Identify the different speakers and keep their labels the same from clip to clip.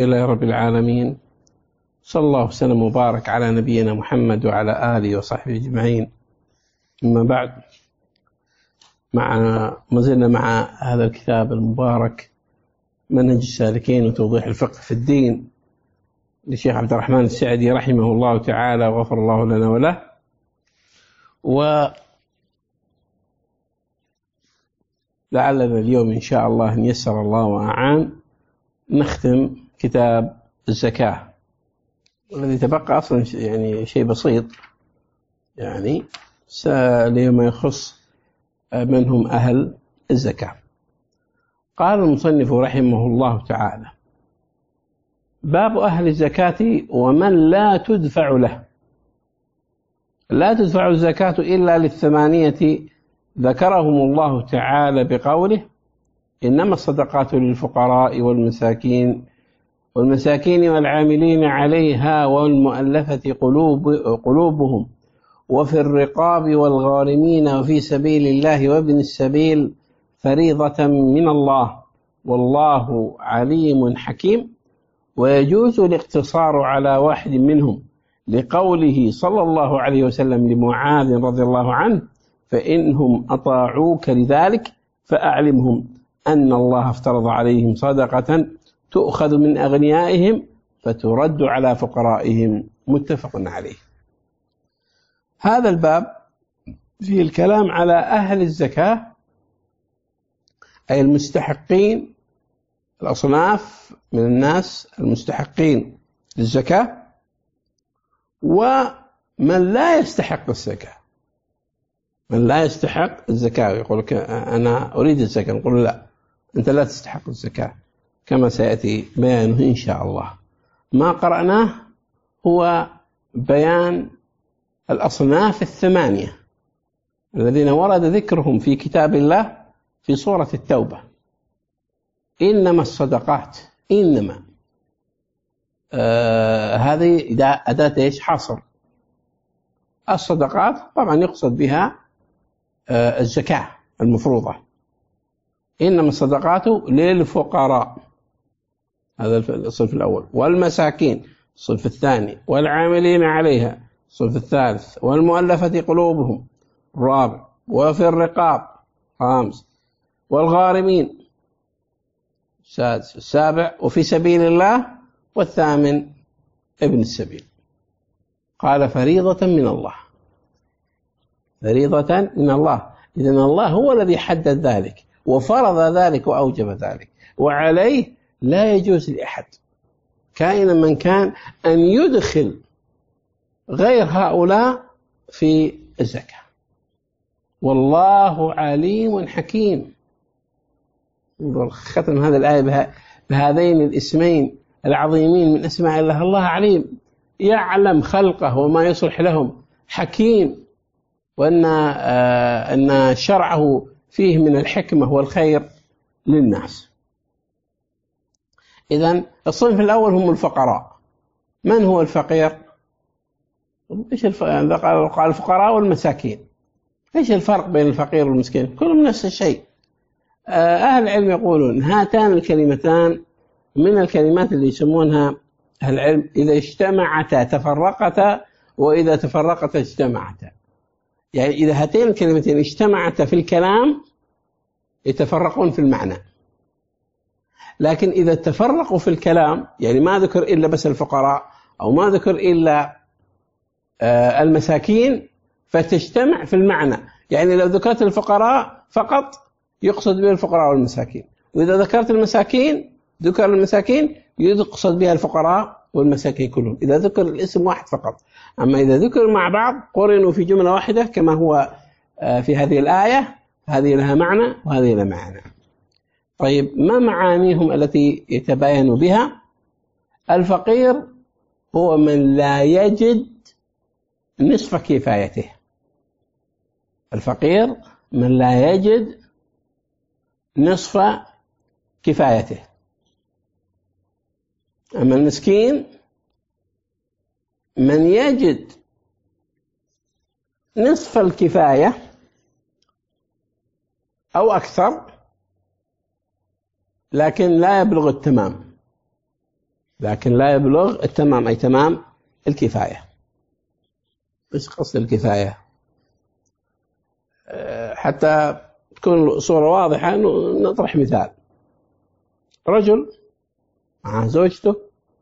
Speaker 1: إلى رب العالمين، صلى الله وسلم وبارك على نبينا محمد وعلى آله وصحبه أجمعين. أما بعد، ما زلنا مع هذا الكتاب المبارك منهج السالكين وتوضيح الفقه في الدين للشيخ عبد الرحمن السعدي رحمه الله تعالى وغفر الله لنا وله. ولعلنا اليوم إن شاء الله إن يسر الله وأعان نختم كتاب الزكاة، والذي تبقى أصلا يعني شيء بسيط، يعني لما يخص من هم أهل الزكاة. قال المصنف رحمه الله تعالى: باب أهل الزكاة ومن لا تدفع له. لا تدفع الزكاة إلا للثمانية ذكرهم الله تعالى بقوله: إنما الصدقات للفقراء والمساكين والعاملين عليها والمؤلفة قلوبهم وفي الرقاب والغارمين وفي سبيل الله وابن السبيل فريضة من الله والله عليم حكيم. ويجوز الاقتصار على واحد منهم لقوله صلى الله عليه وسلم لمعاذ رضي الله عنه: فإنهم أطاعوك لذلك فأعلمهم أن الله افترض عليهم صدقة تؤخذ من أغنيائهم فترد على فقرائهم. متفق عليه. هذا الباب فيه الكلام على أهل الزكاة، أي المستحقين، الأصناف من الناس المستحقين للزكاة، ومن لا يستحق الزكاة. من لا يستحق الزكاة يقول لك أنا أريد الزكاة، نقول لا، أنت لا تستحق الزكاة، كما سيأتي بيانه إن شاء الله. ما قرأناه هو بيان الأصناف الثمانية الذين ورد ذكرهم في كتاب الله في سورة التوبة. إنما الصدقات، إنما هذه أداة إيش؟ حصر. الصدقات طبعا يقصد بها الزكاة المفروضة. إنما الصدقات للفقراء، هذا الصنف الأول، والمساكين الصنف الثاني، والعاملين عليها الصنف الثالث، والمؤلفة قلوبهم الرابع، وفي الرقاب خامس، والغارمين السادس السابع، وفي سبيل الله والثامن ابن السبيل. قال فريضة من الله، فريضة من الله. إذن الله هو الذي حدد ذلك وفرض ذلك وأوجب ذلك، وعليه لا يجوز لأحد كائنا من كان أن يدخل غير هؤلاء في الزكاة. والله عليم حكيم. ختم هذه الآية بهذين الاسمين العظيمين من أسماء الله. الله عليم، يعلم خلقه وما يصلح لهم، حكيم، وأن شرعه فيه من الحكمة والخير للناس. إذن الصنف الأول هم الفقراء. من هو الفقير؟ إيش قال الفقراء والمساكين. إيش الفرق بين الفقير والمسكين؟ كلهم نفس الشيء. أهل العلم يقولون هاتان الكلمتان من الكلمات اللي يسمونها أهل العلم إذا اجتمعتا تفرقتا، وإذا تفرقتا اجتمعتا. يعني إذا هاتين الكلمتين اجتمعتا في الكلام يتفرقون في المعنى، لكن إذا تفرقوا في الكلام، يعني ما ذكر إلا بس الفقراء أو ما ذكر إلا المساكين، فتجتمع في المعنى. يعني لو ذكرت الفقراء فقط يقصد بها الفقراء والمساكين، وإذا ذكرت المساكين ذكر المساكين يقصد بها الفقراء والمساكين كلهم، إذا ذكر الاسم واحد فقط. أما إذا ذكر مع بعض قرنوا في جملة واحدة كما هو في هذه الآية، هذه لها معنى وهذه لها معنى. طيب، ما معانيهم التي يتباين بها؟ الفقير هو من لا يجد نصف كفايته. الفقير من لا يجد نصف كفايته. أما المسكين من يجد نصف الكفاية أو أكثر، لكن لا يبلغ التمام. لكن لا يبلغ التمام، أي تمام الكفاية. إيش قصد الكفاية؟ حتى تكون الصورة واضحة نطرح مثال. رجل مع زوجته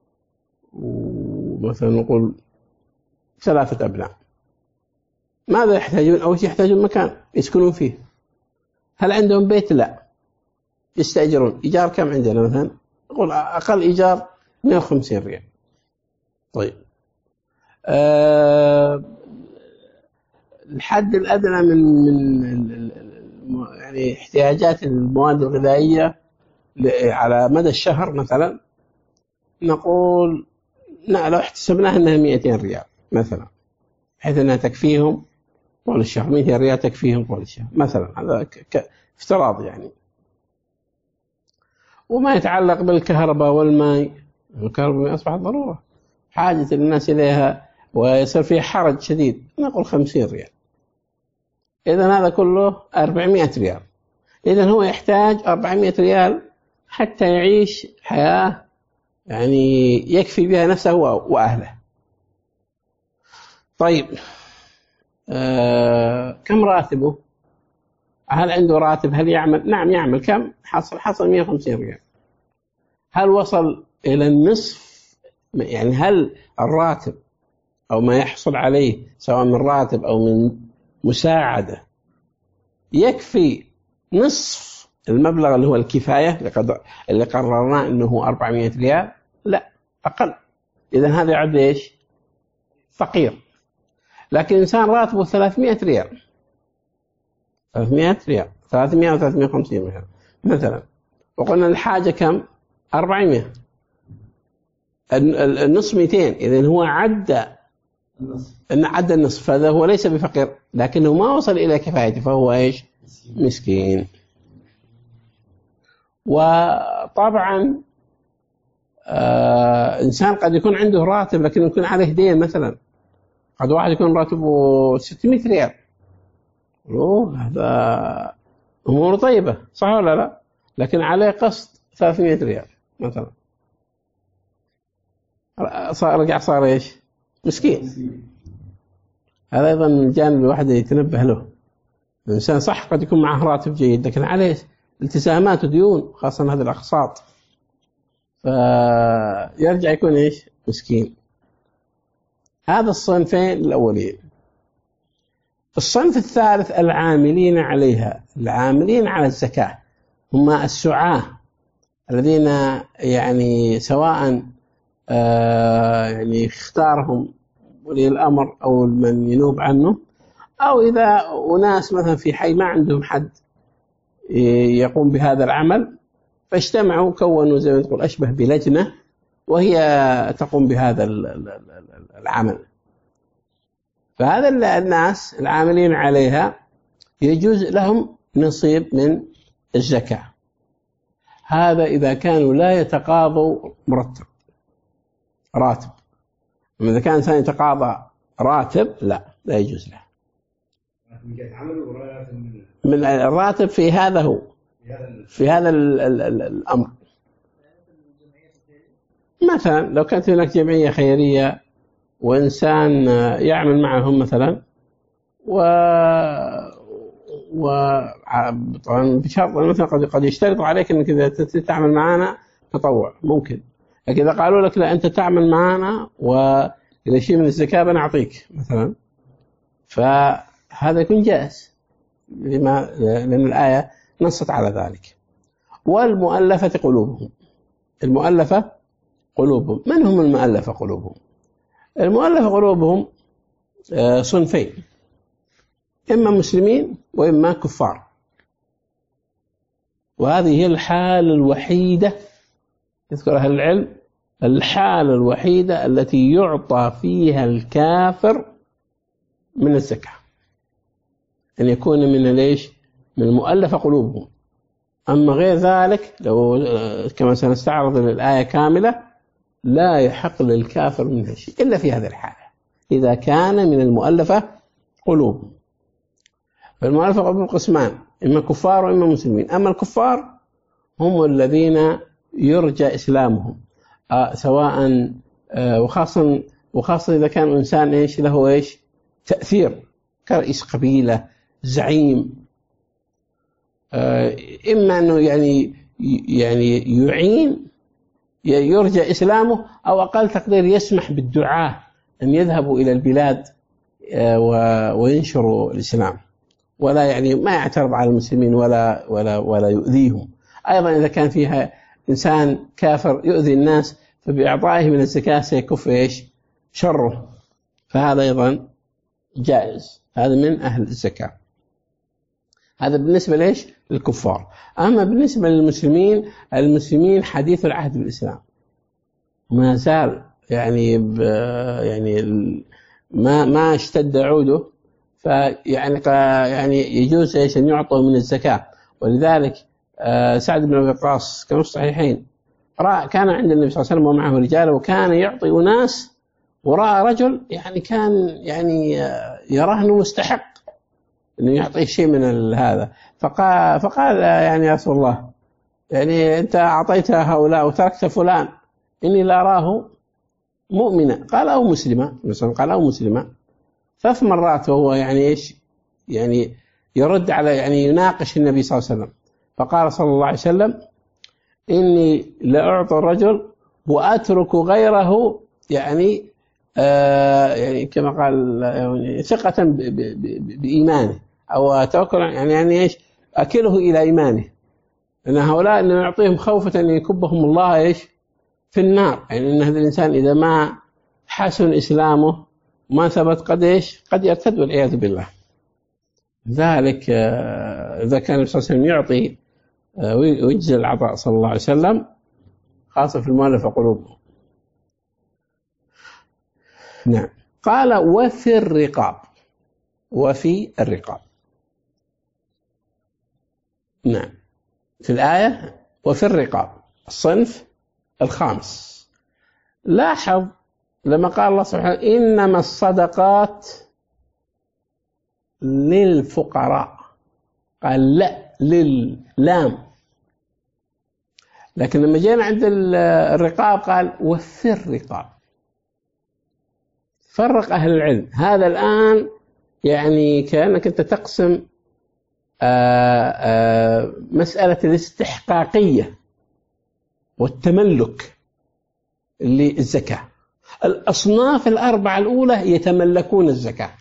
Speaker 1: ومثلا نقول 3 أبناء، ماذا يحتاجون؟ أول شيء يحتاجون مكان يسكنون فيه. هل عندهم بيت؟ لا، يستأجرون. إيجار كم عندنا مثلا؟ نقول أقل إيجار 150 ريال. طيب الحد الأدنى من يعني احتياجات المواد الغذائية على مدى الشهر مثلا نقول لو احتسبناها أنها 200 ريال مثلا، بحيث أنها تكفيهم طول الشهر. 200 ريال تكفيهم طول الشهر مثلا، هذا افتراض يعني. وما يتعلق بالكهرباء والماء، الكهرباء أصبحت ضرورة، حاجة الناس إليها ويصير فيها حرج شديد، نقول 50 ريال. إذن هذا كله 400 ريال. إذن هو يحتاج 400 ريال حتى يعيش حياة يعني يكفي بها نفسه وأهله. طيب كم راتبه؟ هل عنده راتب؟ هل يعمل؟ نعم يعمل. كم حصل 150 ريال. هل وصل إلى النصف؟ يعني هل الراتب أو ما يحصل عليه سواء من راتب أو من مساعدة يكفي نصف المبلغ اللي هو الكفاية اللي قررناه أنه 400 ريال؟ لا، أقل. إذن هذا يعد إيش؟ فقير. لكن إنسان راتبه 300 ريال، 300 ريال، 300 و 350 ريال مثلا، وقلنا الحاجة كم؟ 400. النصف 200. إذن هو عدى النصف، فهذا هو ليس بفقير، لكنه ما وصل إلى كفايته، فهو إيش؟ مسكين. وطبعا إنسان قد يكون عنده راتب لكن يكون عليه دين مثلا. قد واحد يكون راتبه 600 ريال، هذا أمور طيبة، صح ولا لا؟ لكن عليه قسط 300 ريال مثلا، صار إيش؟ مسكين. هذا أيضا الجانب الواحد يتنبه له. الإنسان صح قد يكون معه راتب جيد لكن عليه التزامات وديون، خاصة هذه الأقساط، فيرجع يكون إيش؟ مسكين. هذا الصنفين الأولين. الصنف الثالث العاملين عليها، العاملين على الزكاة، هم السعاة الذين يعني سواء يعني اختارهم ولي الأمر أو من ينوب عنه، أو إذا أناس مثلا في حي ما عندهم حد يقوم بهذا العمل فاجتمعوا كونوا زي ما تقول أشبه بلجنة وهي تقوم بهذا العمل. فهذا الناس العاملين عليها يجوز لهم نصيب من الزكاة. هذا إذا كانوا لا يتقاضوا راتب. أما إذا كان إنسان يتقاضى راتب لا يجوز له. من الراتب في هذا هو في هذا الأمر. مثلا لو كانت هناك جمعية خيرية وإنسان يعمل معهم مثلا طبعا بشرط مثلا قد يشترط عليك أنك إذا تعمل معنا تطوع ممكن، لكن إذا قالوا لك لا أنت تعمل معنا وإذا شيء من الزكاة بنعطيك مثلا، فهذا يكون جائز لأن الآية نصت على ذلك. والمؤلفة قلوبهم. المؤلفة قلوبهم. من هم المؤلفة قلوبهم؟ المؤلفة قلوبهم صنفين، إما مسلمين وإما كفار. وهذه هي الحالة الوحيدة يذكر أهل العلم، الحالة الوحيدة التي يعطى فيها الكافر من الزكاة، أن يكون من ليش؟ من المؤلفة قلوبهم. أما غير ذلك لو كما سنستعرض الآية كاملة لا يحق للكافر منها شيء إلا في هذه الحالة، إذا كان من المؤلفة قلوبهم. فالمؤلفة قلوبهم قسمان، إما كفار وإما مسلمين. أما الكفار هم الذين يرجى إسلامهم سواء وخاصة إذا كان إنسان إيش له إيش تأثير كرئيس قبيلة، زعيم، إما أنه يعني يعين يرجى إسلامه، أو أقل تقدير يسمح بالدعاة أن يذهبوا إلى البلاد وينشروا الإسلام، ولا يعني ما يعترض على المسلمين ولا يؤذيهم. أيضا إذا كان فيها إنسان كافر يؤذي الناس، فبإعطائه من الزكاة سيكف إيش شره، فهذا أيضا جائز، هذا من أهل الزكاة. هذا بالنسبة ليش للكفار. أما بالنسبة للمسلمين، المسلمين حديث العهد بالإسلام، ما زال يعني ما اشتد عوده، يعني يجوز ايش ان يعطوا من الزكاة. ولذلك سعد بن ابي وقاص كما في الصحيحين كان عند النبي صلى الله عليه وسلم ومعه رجاله، وكان يعطي أناس، ورأى رجل يعني كان يعني يراه انه مستحق انه يعطيه شيء من هذا، فقال يعني يا رسول الله، يعني انت اعطيت هؤلاء وتركت فلان، اني لا اراه مؤمنا، قال او مسلما، قال او مسلما. 3 مرات وهو يعني ايش يعني يرد على يعني يناقش النبي صلى الله عليه وسلم. فقال صلى الله عليه وسلم: اني لاعطي الرجل واترك غيره، يعني يعني كما قال يعني ثقة بإيمانه، أو توكل يعني ايش أكله إلى إيمانه، أن هؤلاء أن يعطيهم خوفة أن يكبهم الله ايش في النار، يعني أن هذا الإنسان إذا ما حسن إسلامه ما ثبت قد يرتد والعياذ بالله. ذلك إذا كان النبي صلى الله عليه وسلم يعطي ويجزي العطاء صلى الله عليه وسلم، خاصة في المؤلفة قلوبهم. نعم. قال: وفي الرقاب. نعم، في الآية وفي الرقاب الصنف الخامس. لاحظ لما قال الله سبحانه: إنما الصدقات للفقراء، قال لا لللام، لكن لما جينا عند الرقاب قال وفي الرقاب. فرق أهل العلم هذا الآن، يعني كأنك أنت تقسم مسألة الاستحقاقية والتملك للزكاة. الأصناف الأربعة الأولى يتملكون الزكاة،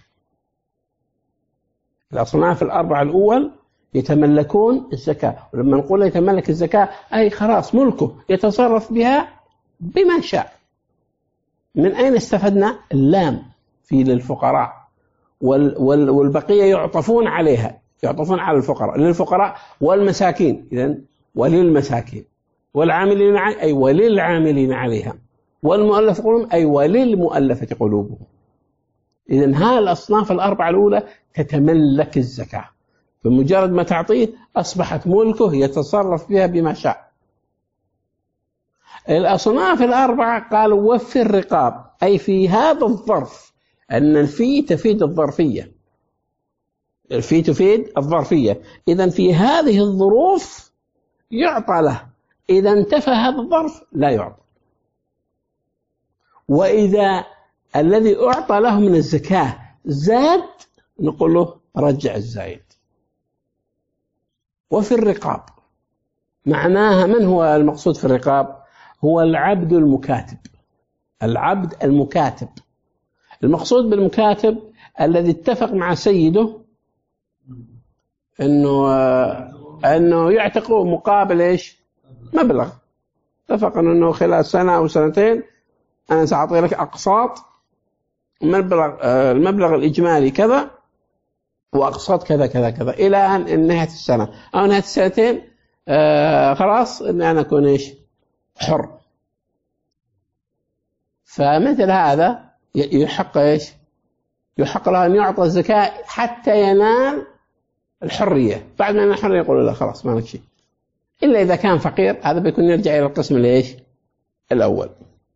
Speaker 1: الأصناف الأربعة الأول يتملكون الزكاة. ولما نقول يتملك الزكاة أي خلاص ملكه يتصرف بها بما شاء. من أين استفدنا؟ اللام في للفقراء، والبقية يعطفون عليها، يعطفون على الفقراء، للفقراء والمساكين، إذن وللمساكين، والعاملين أي وللعاملين عليها، والمؤلف قلوبهم أي وللمؤلفة قلوبهم. إذن هذه الأصناف الأربعة الأولى تتملك الزكاة، بمجرد ما تعطيه أصبحت ملكه يتصرف بها بما شاء. الأصناف الأربعة قالوا وفي الرقاب، أي في هذا الظرف، أن الفي تفيد الظرفية، الفي تفيد الظرفية. إذن في هذه الظروف يعطى له، إذا انتفى هذا الظرف لا يعطى. وإذا الذي أعطى له من الزكاة زاد نقول له رجع الزايد. وفي الرقاب معناها، من هو المقصود في الرقاب؟ هو العبد المكاتب، العبد المكاتب. المقصود بالمكاتب الذي اتفق مع سيده انه يعتقه مقابل ايش؟ مبلغ. اتفق انه خلال سنة او سنتين انا ساعطي لك اقساط، المبلغ الاجمالي كذا، واقساط كذا كذا كذا، الى ان نهاية السنة او نهاية السنتين خلاص ان انا اكون ايش؟ حر. فمثل هذا يحق ايش؟ يحق له ان يعطى الزكاة حتى ينال الحرية. بعد ما ينال الحرية يقول له خلاص ما لك شيء، إلا إذا كان فقير، هذا بيكون يرجع إلى القسم الإيش؟ الأول.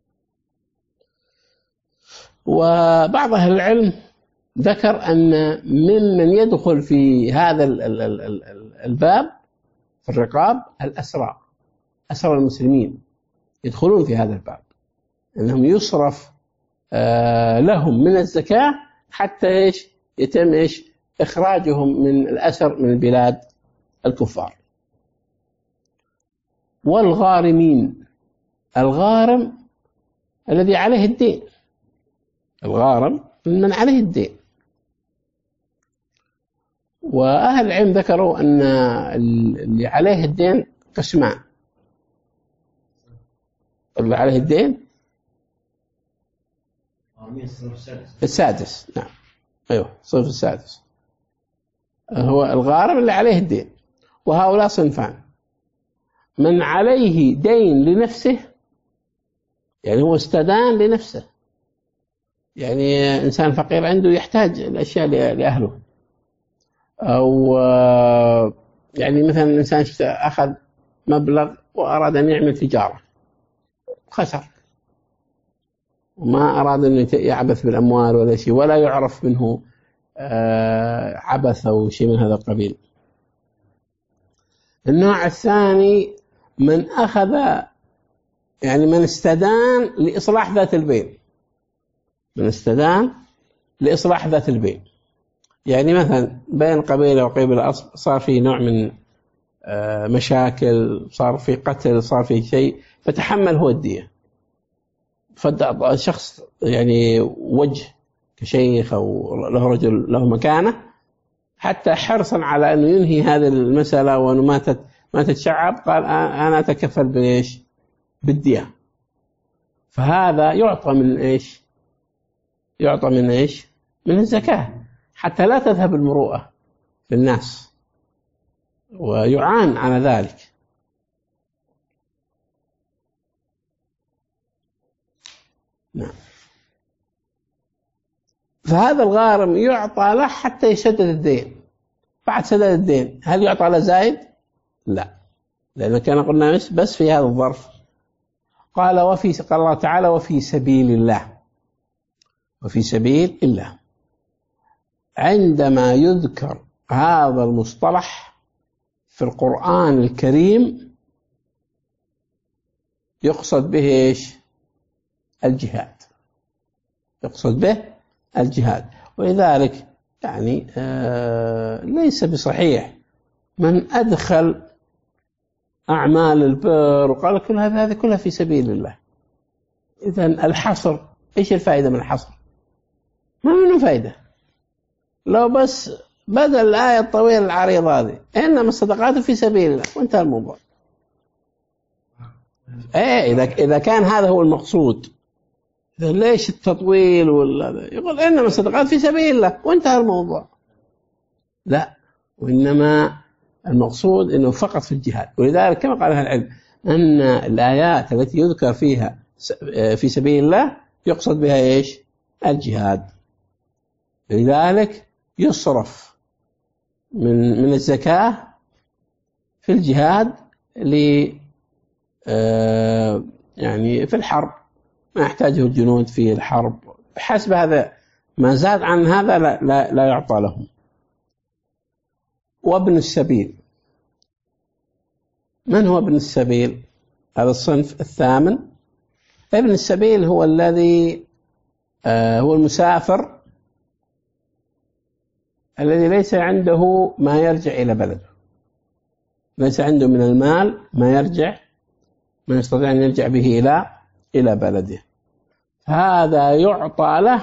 Speaker 1: وبعض أهل العلم ذكر أن ممن يدخل في هذا الباب في الرقاب الأسرى، أسرى المسلمين، يدخلون في هذا الباب، أنهم يصرف لهم من الزكاة حتى إيش يتم إيش إخراجهم من الأسر من البلاد الكفار. والغارمين، الغارم الذي عليه الدين، الغارم من عليه الدين. وأهل العلم ذكروا أن اللي عليه الدين قسمان. اللي عليه الدين السادس، نعم أيوه الصنف السادس هو الغارم اللي عليه الدين. وهؤلاء صنفان: من عليه دين لنفسه، يعني هو استدان لنفسه، يعني إنسان فقير عنده يحتاج الأشياء لأهله، أو يعني مثلا إنسان أخذ مبلغ وأراد أن يعمل تجارة خسر، وما أراد أن يعبث بالأموال ولا شيء، ولا يعرف منه عبث أو شيء من هذا القبيل. النوع الثاني من أخذ، يعني من استدان لإصلاح ذات البين، من استدان لإصلاح ذات البين. يعني مثلا بين قبيلة وقبيلة صار في نوع من مشاكل، صار في قتل، صار في شيء، فتحمل هو الدية. فالشخص يعني وجه كشيخ أو له رجل له مكانة، حتى حرصا على أنه ينهي هذه المسألة وأنه ما تتشعب، قال أنا أتكفل بإيش؟ بالدية. فهذا يعطى من إيش؟ يعطى من إيش؟ من الزكاة، حتى لا تذهب المروءة للناس ويعان على ذلك. نعم. فهذا الغارم يعطى له حتى يسدد الدين. بعد سدد الدين هل يعطى له زايد؟ لا، لأن كان قلنا بس في هذا الظرف. قال الله تعالى: وفي سبيل الله. وفي سبيل الله، عندما يذكر هذا المصطلح في القرآن الكريم يقصد به إيش؟ الجهاد، يقصد به الجهاد. ولذلك يعني ليس بصحيح من أدخل أعمال البر وقال كل هذه كلها في سبيل الله. إذن الحصر، إيش الفائدة من الحصر؟ ما منه فائدة. لو بس بدل الآية الطويلة العريضة هذه إنما الصدقات في سبيل الله وانتهى الموضوع. إذا كان هذا هو المقصود، ليش التطويل ولا يقول إنما الصدقات في سبيل الله وانتهى الموضوع؟ لا، وإنما المقصود إنه فقط في الجهاد. ولذلك كما قال أهل العلم أن الآيات التي يذكر فيها في سبيل الله يقصد بها إيش؟ الجهاد. لذلك يصرف من الزكاة في الجهاد يعني في الحرب، ما يحتاجه الجنود في الحرب، بحسب هذا. ما زاد عن هذا لا يعطى لهم. وابن السبيل، من هو ابن السبيل؟ هذا الصنف الثامن. ابن السبيل هو الذي هو المسافر الذي ليس عنده ما يرجع إلى بلده، ليس عنده من المال ما يستطيع أن يرجع به إلى بلده. هذا يعطى له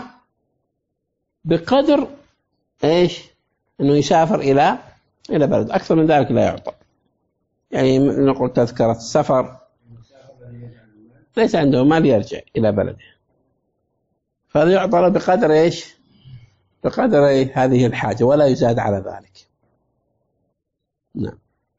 Speaker 1: بقدر إيش؟ أنه يسافر إلى بلده. أكثر من ذلك لا يعطى. يعني نقول تذكرة السفر، ليس عنده مال يرجع إلى بلده، فهذا يعطى له بقدر إيش؟ بقدر هذه الحاجة، ولا يزاد على ذلك. نعم.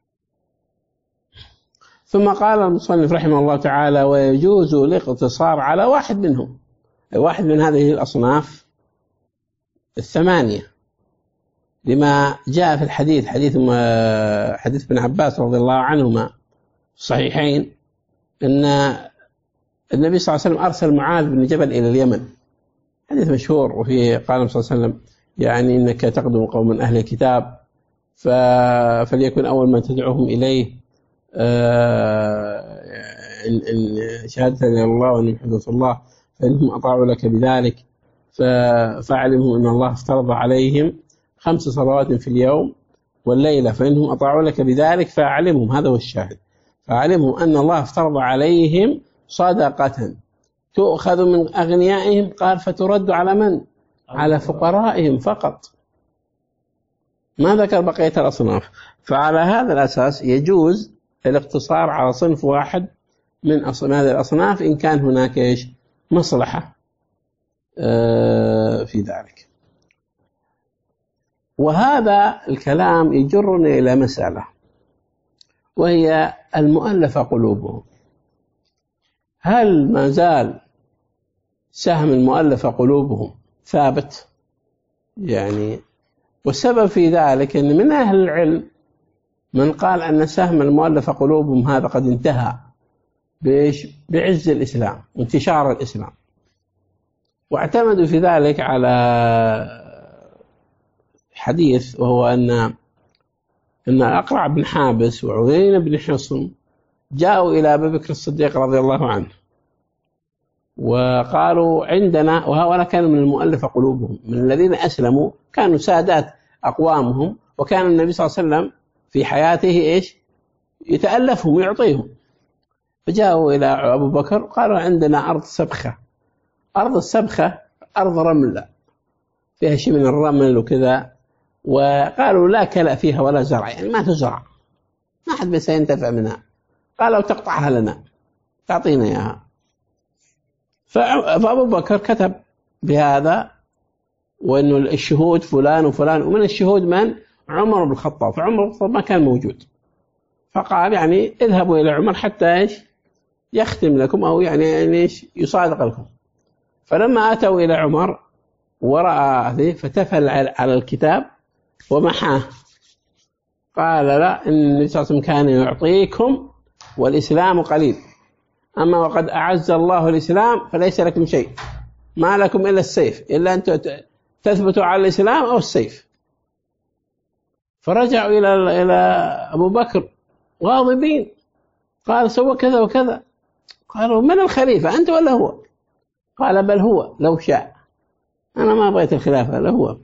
Speaker 1: ثم قال المصنف رحمه الله تعالى: ويجوز الاقتصار على واحد منهم، واحد من هذه الأصناف الثمانية، لما جاء في الحديث، حديث ابن عباس رضي الله عنهما في الصحيحين، أن النبي صلى الله عليه وسلم أرسل معاذ بن جبل إلى اليمن، حديث مشهور. وفي قال النبي صلى الله عليه وسلم: يعني إنك تقدم قوم من أهل الكتاب فليكن أول ما تدعوهم إليه إن شهادة إلى الله وأن محمد رسول الله فإنهم أطاعوا لك بذلك فاعلمهم أن الله افترض عليهم 5 صلوات في اليوم والليلة فإنهم أطاعوا لك بذلك فاعلمهم، هذا هو الشاهد، فاعلمهم أن الله افترض عليهم صدقة تؤخذ من أغنيائهم، قال فترد على من؟ على فقرائهم فقط، ما ذكر بقية الأصناف. فعلى هذا الأساس يجوز الاقتصار على صنف واحد من هذه الأصناف إن كان هناك مصلحة في ذلك. وهذا الكلام يجرنا إلى مسألة، وهي المؤلفة قلوبهم. هل ما زال سهم المؤلفة قلوبهم ثابت؟ والسبب في ذلك أن من أهل العلم من قال أن سهم المؤلفة قلوبهم هذا قد انتهى بعز الإسلام وانتشار الإسلام، واعتمدوا في ذلك على حديث، وهو أن أقرع بن حابس وعيينة بن حصن جاءوا إلى أبي بكر الصديق رضي الله عنه وقالوا عندنا، وهؤلاء كانوا من المؤلفة قلوبهم، من الذين أسلموا، كانوا سادات أقوامهم، وكان النبي صلى الله عليه وسلم في حياته يتألفهم ويعطيهم. فجاءوا إلى أبو بكر قالوا عندنا أرض سبخة. أرض السبخة أرض رمل فيها شيء من الرمل وكذا، وقالوا لا كلأ فيها ولا زرع، ما تزرع، ما حد سينتفع منها. قالوا تقطعها لنا، تعطينا إياها. فأبو بكر كتب بهذا، وأنه الشهود فلان وفلان، ومن الشهود من؟ عمر بن الخطاب. فعمر بن الخطاب ما كان موجود، فقال اذهبوا إلى عمر حتى يختم لكم، أو يصادق لكم. فلما أتوا إلى عمر ورأى هذه فتفل على الكتاب ومحاه، قال لا، إن النبي صلى الله عليه وسلم كان يعطيكم والإسلام قليل، أما وقد أعز الله الإسلام فليس لكم شيء، ما لكم إلا السيف، إلا أن تثبتوا على الإسلام أو السيف. فرجعوا إلى أبو بكر غاضبين، قال سوى كذا وكذا. قالوا من الخليفة، أنت ولا هو؟ قال بل هو لو شاء، أنا ما بغيت الخلافة، لا هو.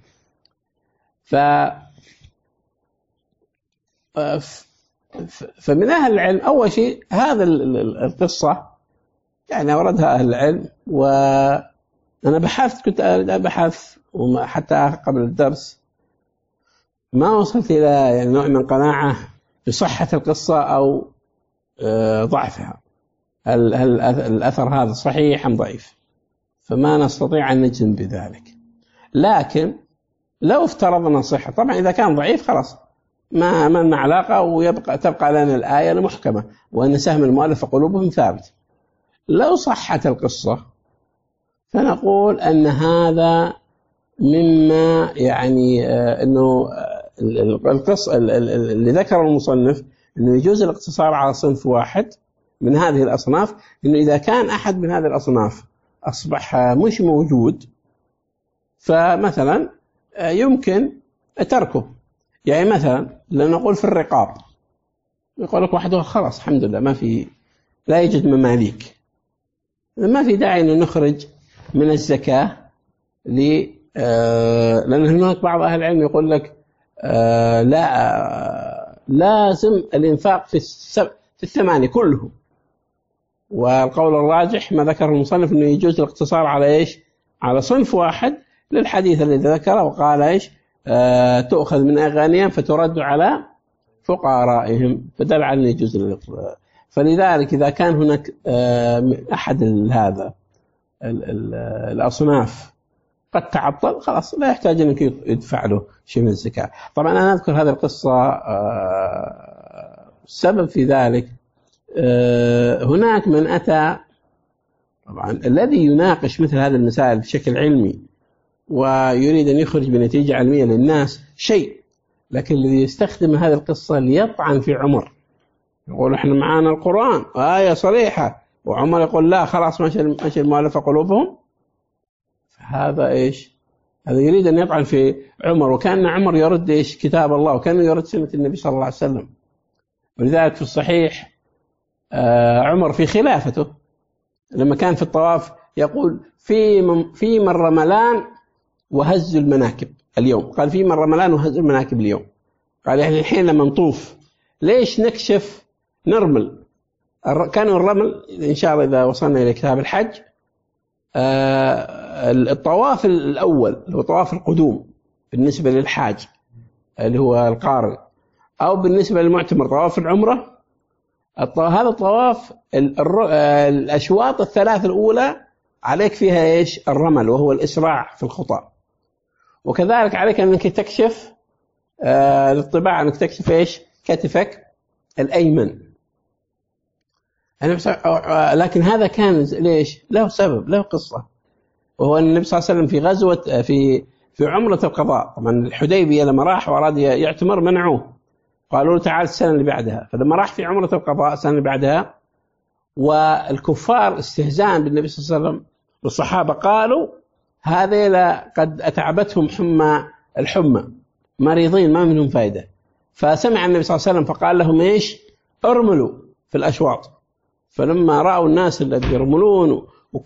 Speaker 1: فمن أهل العلم أول شيء هذا القصة أوردها أهل العلم، وأنا كنت أبحث حتى قبل الدرس ما وصلت إلى نوع من قناعة بصحة القصة أو ضعفها، هل الأثر هذا صحيح أم ضعيف، فما نستطيع أن نجزم بذلك. لكن لو افترضنا صحة، طبعا إذا كان ضعيف خلاص ما لنا علاقة، تبقى لنا الآية المحكمة، وأن سهم المؤلف قلوبهم ثابت. لو صحت القصة فنقول أن هذا مما أنه القصة اللي ذكر المصنف أنه يجوز الاقتصار على صنف واحد من هذه الأصناف، أنه إذا كان أحد من هذه الأصناف أصبح مش موجود، فمثلا يمكن تركه. مثلا لنقول في الرقاب، يقول لك واحد خلاص الحمد لله لا يوجد مماليك، ما في داعي أن نخرج من الزكاة لأن هناك بعض أهل العلم يقول لك لا، لازم الإنفاق في 8 كلهم. والقول الراجح ما ذكره المصنف أنه يجوز الاقتصار على على صنف واحد، للحديث الذي ذكره وقال تؤخذ من أغانيهم فترد على فقرائهم، فدل على أنه يجوز الاقتصار. فلذلك إذا كان هناك أحد هذا الأصناف قد تعطل، خلاص لا يحتاج أنك يدفع له شيء من الزكاة. طبعا أنا أذكر هذه القصة، السبب في ذلك هناك من أتى، طبعا الذي يناقش مثل هذه المسائل بشكل علمي ويريد أن يخرج بنتيجة علمية للناس شيء، لكن الذي يستخدم هذه القصة ليطعن في عمر، يقول احنا معانا القرآن آية صريحة، وعمر يقول لا خلاص ماشي المؤلفة قلوبهم، فهذا هذا يريد أن يطعن في عمر، وكان عمر يرد كتاب الله، وكان يرد سنة النبي صلى الله عليه وسلم. ولذلك في الصحيح عمر في خلافته لما كان في الطواف يقول في من رملان وهز المناكب اليوم. قال في من رملان وهز المناكب اليوم. قال يعني الحين لما نطوف ليش نكشف نرمل؟ كانوا الرمل إن شاء الله إذا وصلنا إلى كتاب الحج الطواف الأول اللي هو طواف القدوم بالنسبة للحاج اللي هو القارن، أو بالنسبة للمعتمر طواف العمرة. هذا الطواف الأشواط الثلاث الأولى عليك فيها إيش؟ الرمل، وهو الإسراع في الخطى. وكذلك عليك أنك تكشف للطباع أنك تكشف إيش؟ كتفك الأيمن. لكن هذا كان ليش؟ له سبب، له قصة، وهو النبي صلى الله عليه وسلم في غزوة في عمرة القضاء. طبعا الحديبية لما راح وأراد يعتمر منعوه، قالوا له تعال السنة اللي بعدها. فلما راح في عمرة القضاء السنة اللي بعدها والكفار استهزاء بالنبي صلى الله عليه وسلم والصحابة قالوا هذيلا قد أتعبتهم الحمى مريضين ما منهم فائدة. فسمع النبي صلى الله عليه وسلم فقال لهم إيش؟ ارملوا في الأشواط. فلما رأوا الناس الذين يرملون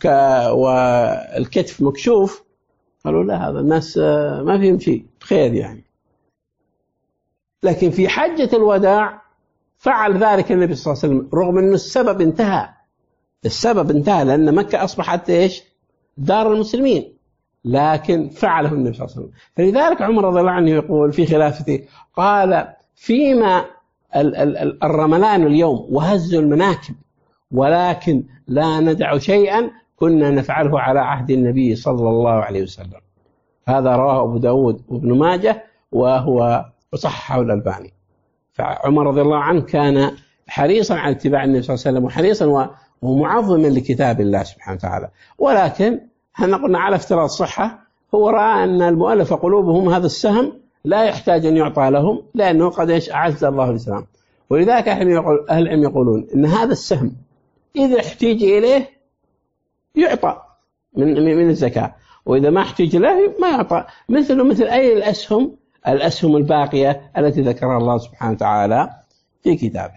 Speaker 1: والكتف مكشوف قالوا لا هذا الناس ما فيهم شيء خير يعني. لكن في حجة الوداع فعل ذلك النبي صلى الله عليه وسلم رغم أن السبب انتهى لأن مكة أصبحت إيش؟ دار المسلمين، لكن فعله النبي صلى الله عليه وسلم. فلذلك عمر رضي الله عنه يقول في خلافته قال فيما الرملان اليوم وهز المناكب ولكن لا ندع شيئا كنا نفعله على عهد النبي صلى الله عليه وسلم. هذا رواه أبو داود وابن ماجه وهو وصححه الألباني. فعمر رضي الله عنه كان حريصا على اتباع النبي صلى الله عليه وسلم وحريصا ومعظما لكتاب الله سبحانه وتعالى. ولكن احنا قلنا على افتراض الصحة هو رأى أن المؤلف قلوبهم هذا السهم لا يحتاج أن يعطى لهم لأنه قد أعز الله الإسلام. ولذلك أهل العلم يقولون أن هذا السهم إذا احتاج إليه يعطى من الزكاة، وإذا ما احتاج له ما يعطى، مثل أي الأسهم الباقية التي ذكرها الله سبحانه وتعالى في كتابه.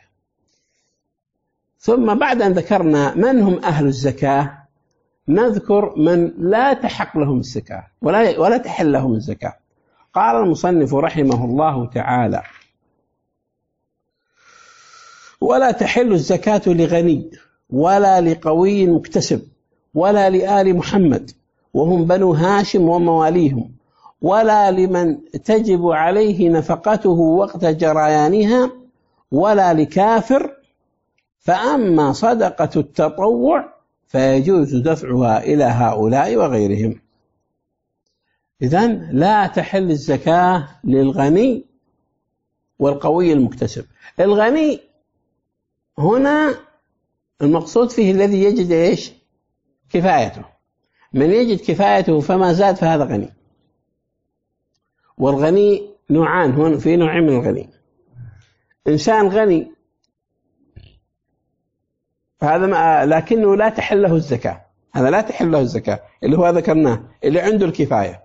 Speaker 1: ثم بعد أن ذكرنا من هم أهل الزكاة نذكر من لا تحق لهم الزكاة ولا تحل لهم الزكاة. قال المصنف رحمه الله تعالى ولا تحل الزكاة لغني ولا لقوي مكتسب ولا لآل محمد وهم بنو هاشم ومواليهم ولا لمن تجب عليه نفقته وقت جريانها ولا لكافر. فأما صدقة التطوع فيجوز دفعها إلى هؤلاء وغيرهم. إذن لا تحل الزكاة للغني والقوي المكتسب. الغني هنا المقصود فيه الذي يجد إيش؟ كفايته. من يجد كفايته فما زاد فهذا غني. والغني نوعان، هون في نوعين من الغني. إنسان غني هذا لكنه لا تحل له الزكاة، هذا لا تحل له الزكاة اللي هو ذكرناه اللي عنده الكفاية.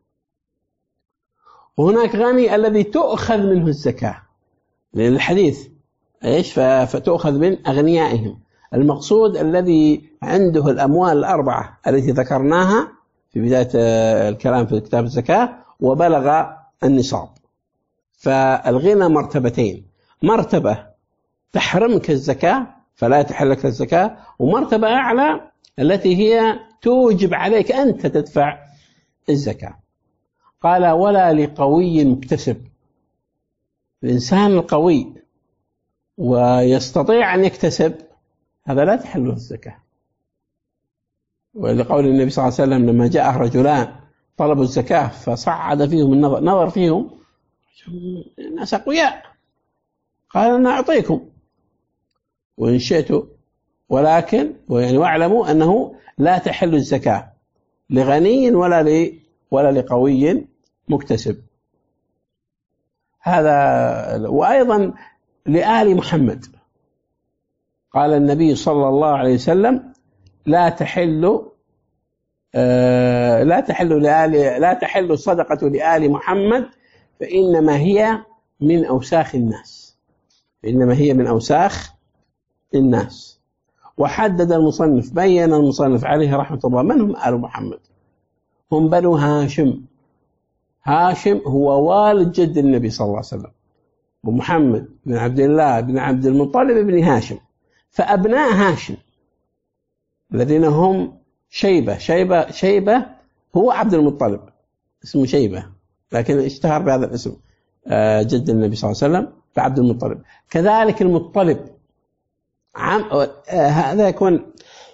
Speaker 1: وهناك غني الذي تؤخذ منه الزكاة، لأن الحديث إيش؟ فتؤخذ من أغنيائهم. المقصود الذي عنده الأموال الأربعة التي ذكرناها في بداية الكلام في كتاب الزكاة وبلغ النصاب. فالغنى مرتبتين، مرتبة تحرمك الزكاة فلا تحل لك الزكاة، ومرتبة أعلى التي هي توجب عليك أنت تدفع الزكاة. قال ولا لقوي مكتسب. الإنسان القوي ويستطيع أن يكتسب هذا لا تحل له الزكاة. ولقول النبي صلى الله عليه وسلم لما جاء رجلان طلبوا الزكاة فصعد فيهم النظر، نظر فيهم الناس أقوياء، قال أنا أعطيكم وإن شئتوا، ولكن واعلموا أنه لا تحل الزكاة لغني ولا لقوي مكتسب. هذا وأيضا لآل محمد. قال النبي صلى الله عليه وسلم لا تحل الصدقة لآل محمد فإنما هي من أوساخ الناس، الناس. وحدد المصنف، بين المصنف عليه رحمة الله من هم آل محمد. هم بنو هاشم. هاشم هو والد جد النبي صلى الله عليه وسلم، ومحمد بن عبد الله بن عبد المطلب بن هاشم. فأبناء هاشم الذين هم شيبة هو عبد المطلب، اسمه شيبة لكن اشتهر بهذا الاسم، جد النبي صلى الله عليه وسلم بعبد المطلب. كذلك المطلب هذا يكون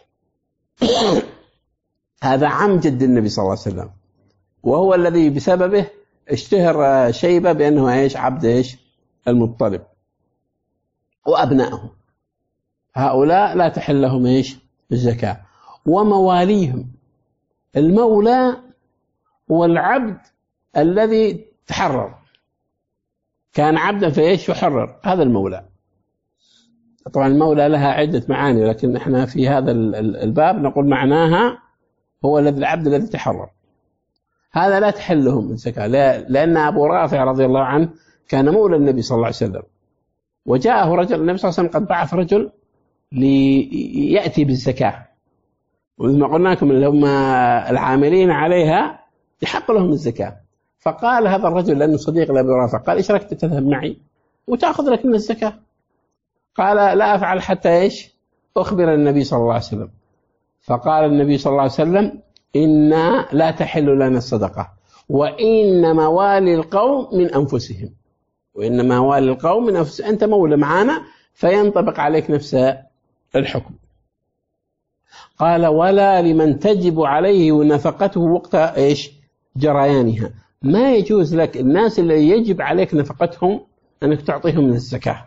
Speaker 1: هذا عم جد النبي صلى الله عليه وسلم، وهو الذي بسببه اشتهر شيبة بأنه عبد المطلب. وأبنائهم هؤلاء لا تحل لهم الزكاة. ومواليهم، المولى هو العبد الذي تحرر، كان عبدا فيحرر، هذا المولى. طبعا المولى لها عدة معاني، لكن احنا في هذا الباب نقول معناها هو العبد الذي تحرر. هذا لا تحل لهم الزكاة، لأن أبو رافع رضي الله عنه كان مولى النبي صلى الله عليه وسلم، وجاءه رجل، النبي صلى الله عليه وسلم قد بعث رجل ليأتي بالزكاة، ومثل ما قلنا لكم اللي هم العاملين عليها يحق لهم الزكاة. فقال هذا الرجل لأنه صديق لأبي رافع، قال إيش رأيك تذهب معي وتأخذ لك من الزكاة؟ قال لا أفعل حتى أخبر النبي صلى الله عليه وسلم. فقال النبي صلى الله عليه وسلم إنا لا تحل لنا الصدقة، وإن موالي القوم من أنفسهم، وإن موالي القوم من أنفسهم، أنت مولى معنا فينطبق عليك نفس الحكم. قال ولا لمن تجب عليه نفقته وقت جريانها، ما يجوز لك الناس اللي يجب عليك نفقتهم أنك تعطيهم من الزكاة،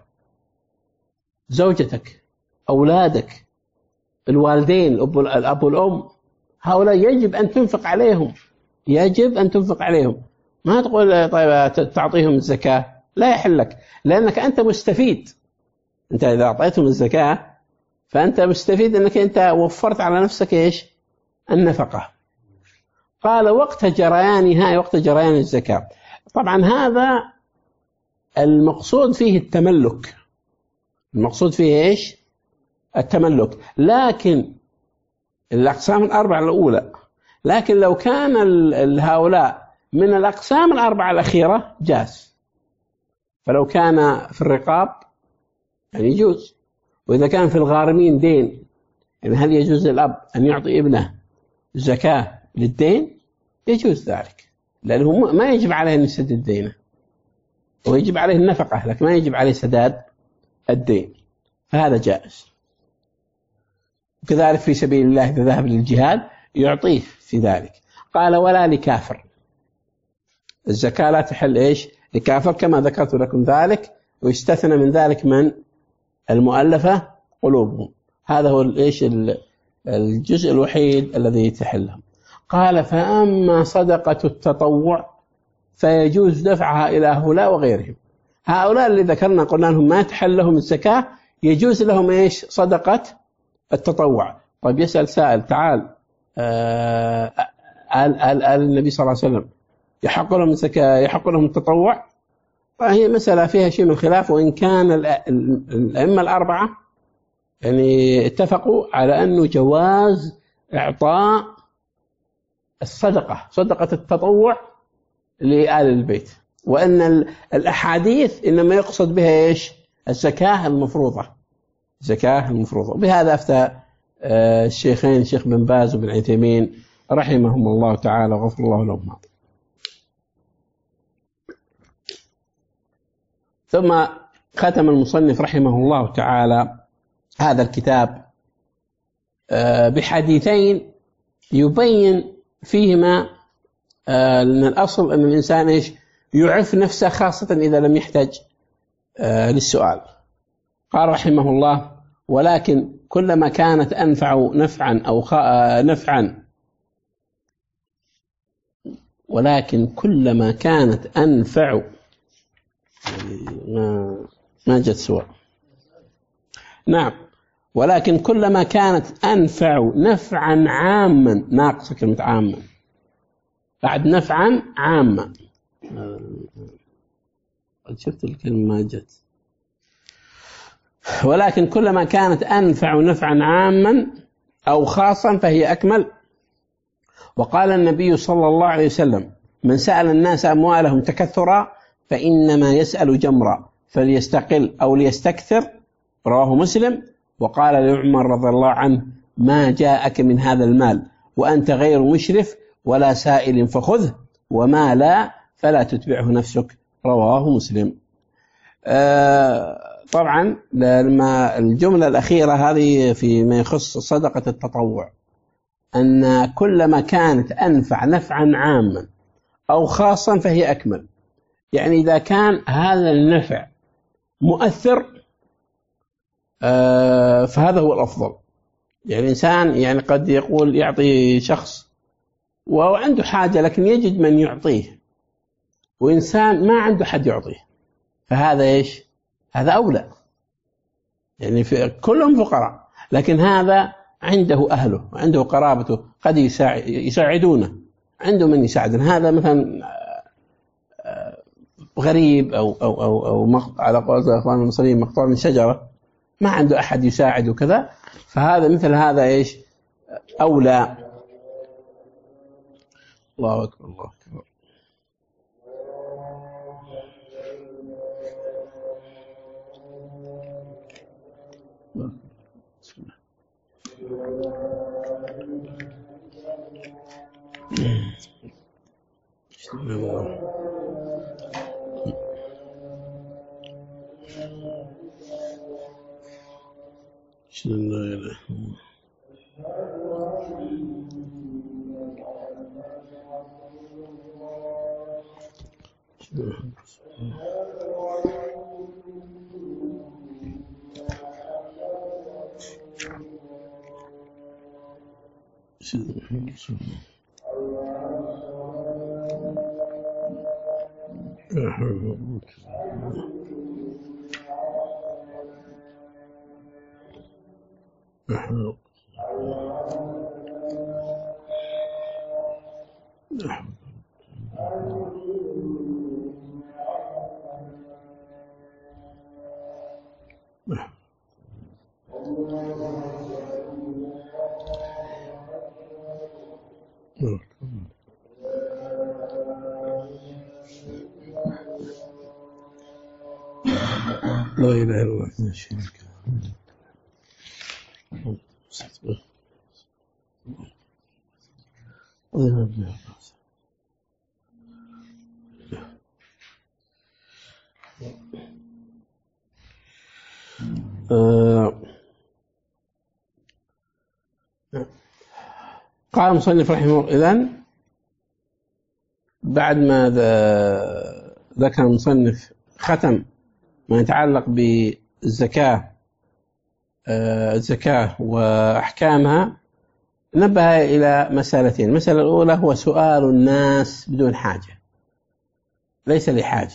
Speaker 1: زوجتك، أولادك، الوالدين، الأب والأم، هؤلاء يجب أن تنفق عليهم، يجب أن تنفق عليهم. ما تقول طيب تعطيهم الزكاة، لا يحل لك، لأنك أنت مستفيد. أنت إذا أعطيتهم الزكاة فأنت مستفيد أنك أنت وفرت على نفسك النفقة. قال وقت جريانها، وقت جريان الزكاة. طبعا هذا المقصود فيه التملك، المقصود فيه التملك، لكن الأقسام الأربعة الأولى. لكن لو كان هؤلاء من الأقسام الأربعة الأخيرة جاز. فلو كان في الرقاب يعني يجوز، وإذا كان في الغارمين دين، يعني هل يجوز للأب أن يعطي ابنه زكاة للدين؟ يجوز ذلك، لأنه ما يجب عليه أن يسدد الدين، ويجب عليه النفقة، لكن ما يجب عليه سداد الدين، فهذا جائز. وكذلك في سبيل الله إذا ذهب للجهاد يعطيه في ذلك. قال ولا لكافر، الزكاة لا تحل لكافر كما ذكرت لكم ذلك، ويستثنى من ذلك من المؤلفة قلوبهم، هذا هو الجزء الوحيد الذي تحلهم. قال فأما صدقة التطوع فيجوز دفعها إلى هؤلاء وغيرهم. هؤلاء اللي ذكرنا قلنا لهم ما تحل لهم الزكاة، يجوز لهم صدقة التطوع. طيب يسأل سائل تعال، آل النبي صلى الله عليه وسلم يحق لهم الزكاة، يحق لهم التطوع؟ فهي مسألة فيها شيء من الخلاف، وإن كان الأئمة الأربعة يعني اتفقوا على أنه جواز إعطاء الصدقة، صدقة التطوع لآل البيت، وأن الأحاديث إنما يقصد بها الزكاة المفروضة، الزكاة المفروضة. وبهذا أفتى الشيخين الشيخ بن باز وبن عثيمين رحمهم الله تعالى وغفر الله لهم. ثم ختم المصنف رحمه الله تعالى هذا الكتاب بحديثين يبين فيهما أن الأصل أن الإنسان يعف نفسه، خاصة إذا لم يحتاج للسؤال. قال رحمه الله ولكن كلما كانت أنفع نفعا أو نفعا، ولكن كلما كانت أنفع، ما جت سوى، نعم، ولكن كلما كانت أنفع نفعا عاما، ناقص كلمة عاما بعد نفعا عاما، شفت الكلمة ما جت. ولكن كلما كانت أنفع نفعا عاما أو خاصا فهي أكمل. وقال النبي صلى الله عليه وسلم: من سأل الناس أموالهم تكثرا فإنما يسأل جمرا، فليستقل أو ليستكثر. رواه مسلم. وقال لعمر رضي الله عنه: ما جاءك من هذا المال وأنت غير مشرف ولا سائل فخذه، وما لا فلا تتبعه نفسك. رواه مسلم. طبعا لما الجملة الأخيرة هذه فيما يخص صدقة التطوع، أن كلما كانت أنفع نفعا عاما أو خاصا فهي أكمل. يعني إذا كان هذا النفع مؤثر فهذا هو الأفضل. يعني الإنسان يعني قد يقول يعطي شخص وعنده حاجة لكن يجد من يعطيه، وإنسان ما عنده حد يعطيه، فهذا إيش؟ هذا أولى. يعني كلهم فقراء لكن هذا عنده أهله وعنده قرابته قد يساعدونه، عنده من يساعدنا. هذا مثلا غريب أو على قول الأخوان المصريين مقطوع من شجرة، ما عنده أحد يساعد وكذا، فهذا مثل هذا إيش؟ أولى. الله أكبر الله أكبر. لا إله إلا الله. قال المصنف رحمه الله: إذن بعد ما ذكر المصنف ختم ما يتعلق بالزكاة، الزكاة وأحكامها، نبه إلى مسألتين. المسألة الأولى هو سؤال الناس بدون حاجة، ليس لحاجة.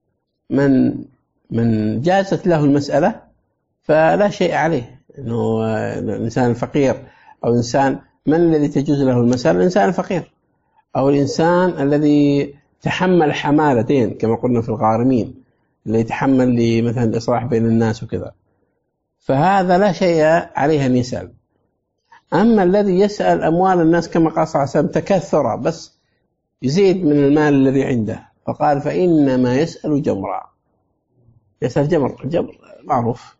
Speaker 1: من جازت له المسألة فلا شيء عليه، إنه الإنسان الفقير أو إنسان من الذي تجوز له المسألة؟ الإنسان الفقير أو الإنسان الذي تحمل حمالتين كما قلنا في الغارمين، اللي يتحمل مثلا الإصلاح بين الناس وكذا، فهذا لا شيء عليه أن يسأل. أما الذي يسأل أموال الناس كما قال صلى الله عليه وسلم تكثر، بس يزيد من المال الذي عنده، فقال: فإنما يسأل جمرا. يسأل جمر معروف.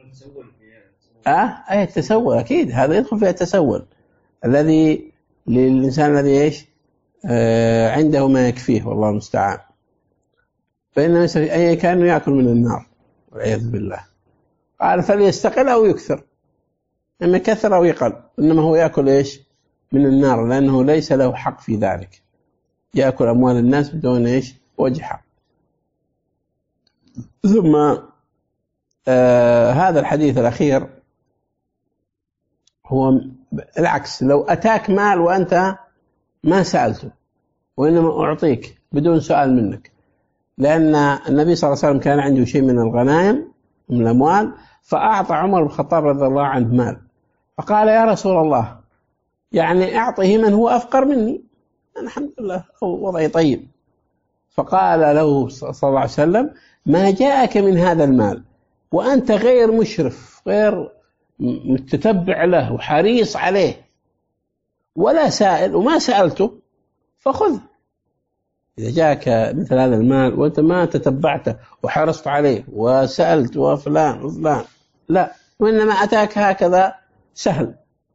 Speaker 1: أي التسول أكيد، هذا يدخل فيها التسول الذي للإنسان الذي إيش عنده ما يكفيه، والله المستعان. فإنما أي كأنه يأكل من النار والعياذ بالله. قال: فليستقل أو يكثر، إما يكثر أو يقل، إنما هو يأكل إيش من النار، لأنه ليس له حق في ذلك، يأكل أموال الناس بدون إيش وجه حق. ثم هذا الحديث الأخير هو العكس. لو أتاك مال وأنت ما سألته وإنما أعطيك بدون سؤال منك، لأن النبي صلى الله عليه وسلم كان عنده شيء من الغنائم من الأموال، فأعطى عمر بن الخطاب رضي الله عنه مال، فقال: يا رسول الله، يعني أعطه من هو أفقر مني، أنا الحمد لله وضعي طيب. فقال له صلى الله عليه وسلم: ما جاءك من هذا المال وأنت غير مشرف، غير متتبع له وحريص عليه، ولا سائل وما سألته، فخذه. إذا جاءك مثل هذا المال وأنت ما تتبعته وحرصت عليه وسألت وفلان وفلان، لا، وإنما أتاك هكذا سهل،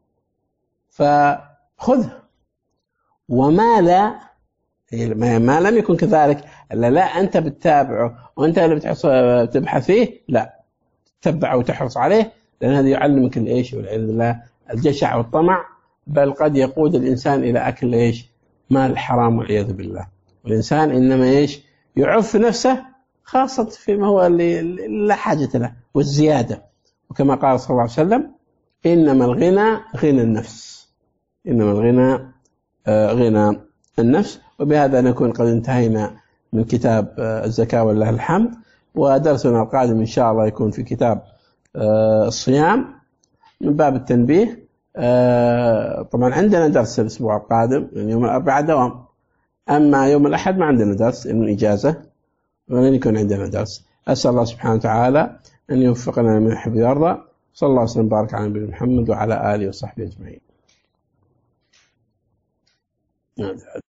Speaker 1: فخذه. وما لا، ما لم يكن كذلك، لا أنت بتتابعه وأنت اللي بتبحث فيه، لا، تتبعه وتحرص عليه، لأن هذا يعلمك الإيش والعياذ بالله الجشع والطمع، بل قد يقود الإنسان إلى أكل إيش مال الحرام والعياذ بالله. والإنسان إنما إيش يعف نفسه، خاصة فيما هو اللي لا حاجة له والزيادة. وكما قال صلى الله عليه وسلم: إنما الغنى غنى النفس، إنما الغنى غنى النفس. وبهذا نكون قد انتهينا من كتاب الزكاة ولله الحمد. ودرسنا القادم إن شاء الله يكون في كتاب الصيام من باب التنبيه. طبعا عندنا درس الأسبوع القادم، يعني يوم الأربعاء دوام، أما يوم الأحد ما عندنا درس، إنه إجازة، ولن يكون عندنا درس. أسأل الله سبحانه وتعالى أن يوفقنا من يحب ويرضى. صلى الله وسلم وبارك على نبينا محمد وعلى آله وصحبه أجمعين.